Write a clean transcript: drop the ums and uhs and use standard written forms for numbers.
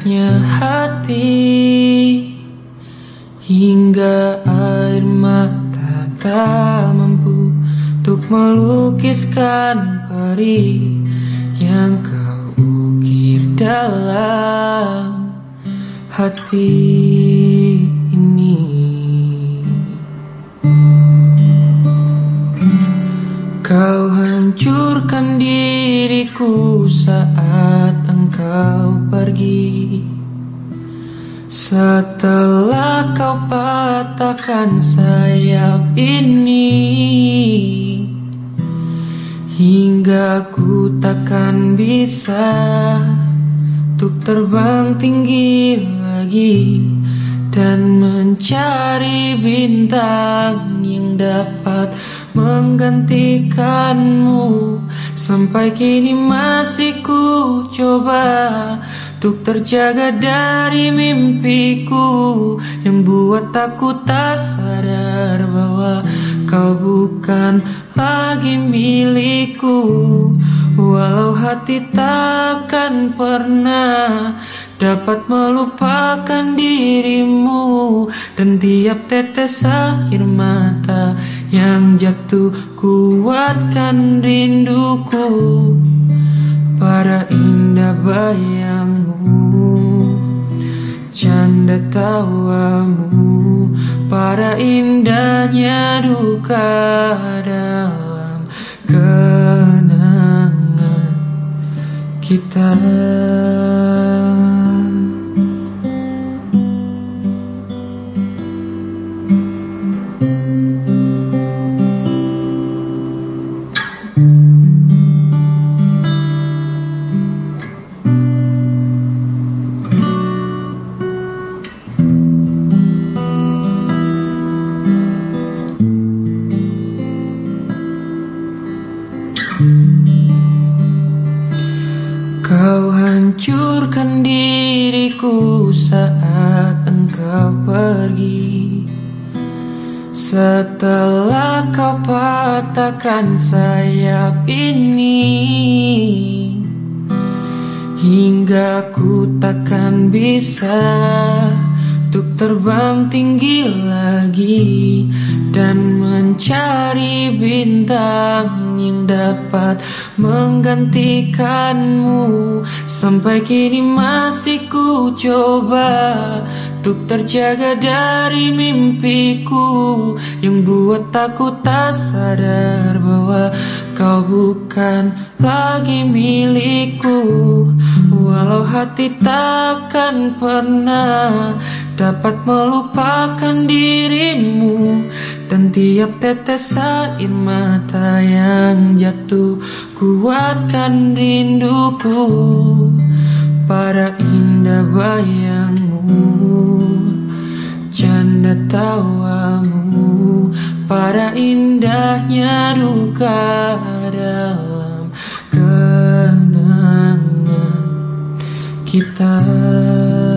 Hangatnya hati hingga air mata tak mampu untuk melukiskan peri yang kau ukir dalam hati ini. Kau hancurkan diriku saat engkau pergi. Setelah kau patahkan sayap ini, hingga ku takkan bisa untuk terbang tinggi lagi dan mencari bintang yang dapat menggantikanmu. Sampai kini masih ku coba untuk terjaga dari mimpiku yang buat aku tak sadar bahwa kau bukan lagi milikku. Walau hati takkan pernah dapat melupakan dirimu, dan tiap tetes air mata yang jatuh kuatkan rinduku pada indah bayangmu, canda tawamu, pada indahnya duka dalam kenangan kita. Kau hancurkan diriku saat engkau pergi. Setelah kau patahkan sayap ini, hingga ku takkan bisa untuk terbang tinggi lagi dan mencari bintang yang dapat menggantikanmu. Sampai kini masih ku coba untuk terjaga dari mimpiku yang buat aku tak sadar bahwa kau bukan lagi milikku. Walau hati takkan pernah dapat melupakan dirimu, dan tiap tetes air mata yang jatuh kuatkan rinduku pada indah bayangmu, canda tawamu, pada indahnya duka dalam kenangan kita.